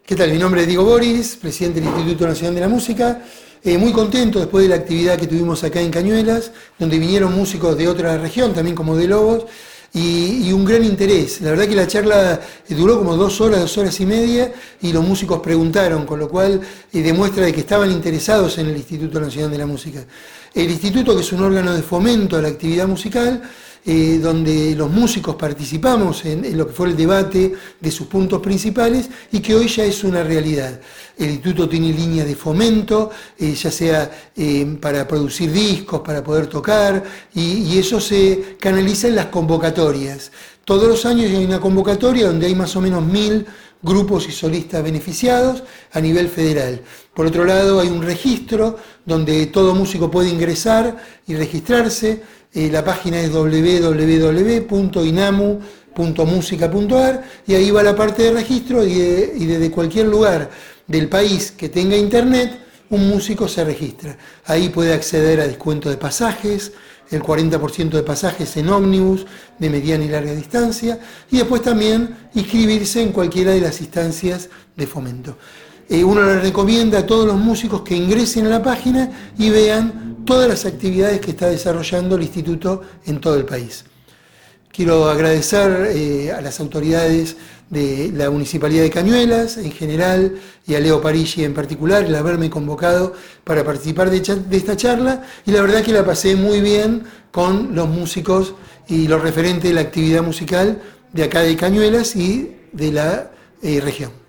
¿Qué tal? Mi nombre es Diego Boris, presidente del Instituto Nacional de la Música. Muy contento después de la actividad que tuvimos acá en Cañuelas, donde vinieron músicos de otra región, también como de Lobos, y un gran interés. La verdad que la charla duró como 2 horas y media, y los músicos preguntaron, con lo cual demuestra de que estaban interesados en el Instituto Nacional de la Música. El Instituto, que es un órgano de fomento a la actividad musical, donde los músicos participamos en lo que fue el debate de sus puntos principales y que hoy ya es una realidad. El instituto tiene líneas de fomento, ya sea para producir discos, para poder tocar, y eso se canaliza en las convocatorias. Todos los años hay una convocatoria donde hay más o menos 1000 grupos y solistas beneficiados a nivel federal. Por otro lado, hay un registro donde todo músico puede ingresar y registrarse. La página es www.inamu.musica.ar y ahí va la parte de registro y desde cualquier lugar del país que tenga internet, un músico se registra. Ahí puede acceder a descuento de pasajes, el 40% de pasajes en ómnibus de mediana y larga distancia, y después también inscribirse en cualquiera de las instancias de fomento. Uno le recomienda a todos los músicos que ingresen a la página y vean todas las actividades que está desarrollando el instituto en todo el país. Quiero agradecer a las autoridades de la Municipalidad de Cañuelas en general y a Leo Parigi en particular el haberme convocado para participar de esta charla, y la verdad que la pasé muy bien con los músicos y los referentes de la actividad musical de acá de Cañuelas y de la región.